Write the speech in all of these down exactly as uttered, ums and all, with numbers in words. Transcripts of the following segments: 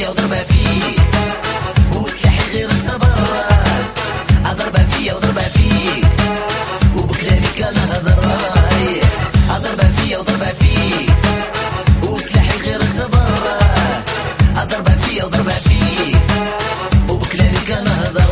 فيا وضربة فيك وسلاحي غير الصبر. ضربة فيا وضربة فيك وبكلامي كنهضر. ضربة فيا وضربة فيك وسلاحي غير الصبر. ضربة فيا وضربة فيك وبكلامي كنهضر.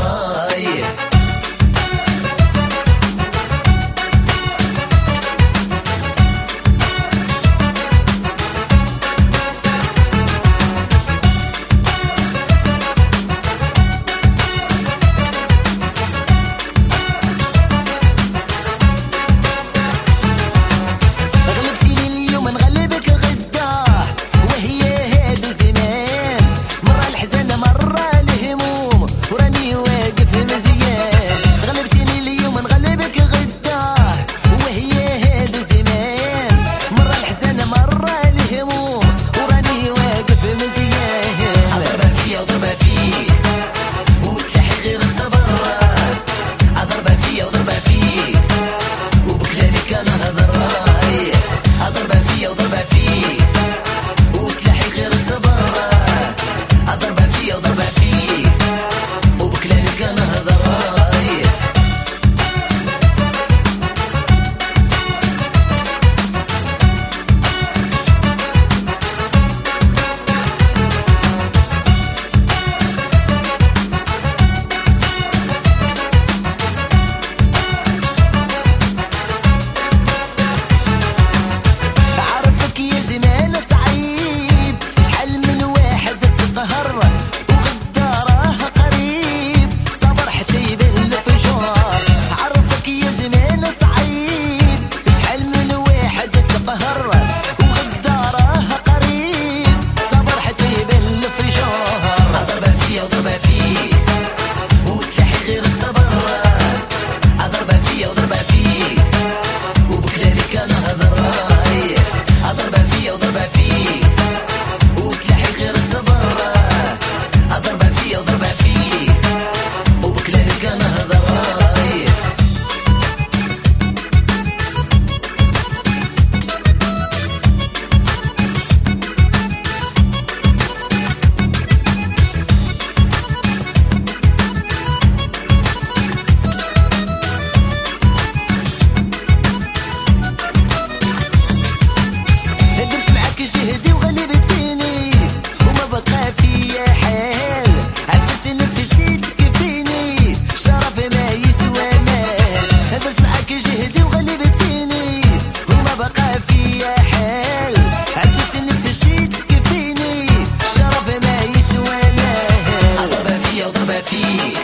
جهدي وغلبتيني وما بقى فيا حال. عزتني نفسيتك فيني شرف ما يسوى مال. هدرت معاك جهدي وغلبتيني وما بقى فيا حال. عزتني نفسيتك فيني شرف ما يسوى مال. ضربة فيا وضربة فيك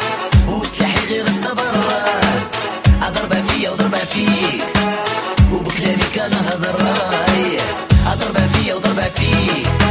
وسلاحي غير الصبر. ضربة فيا وضربة فيك وبكلامي كنهضر. ضربة فيا وضربة فيك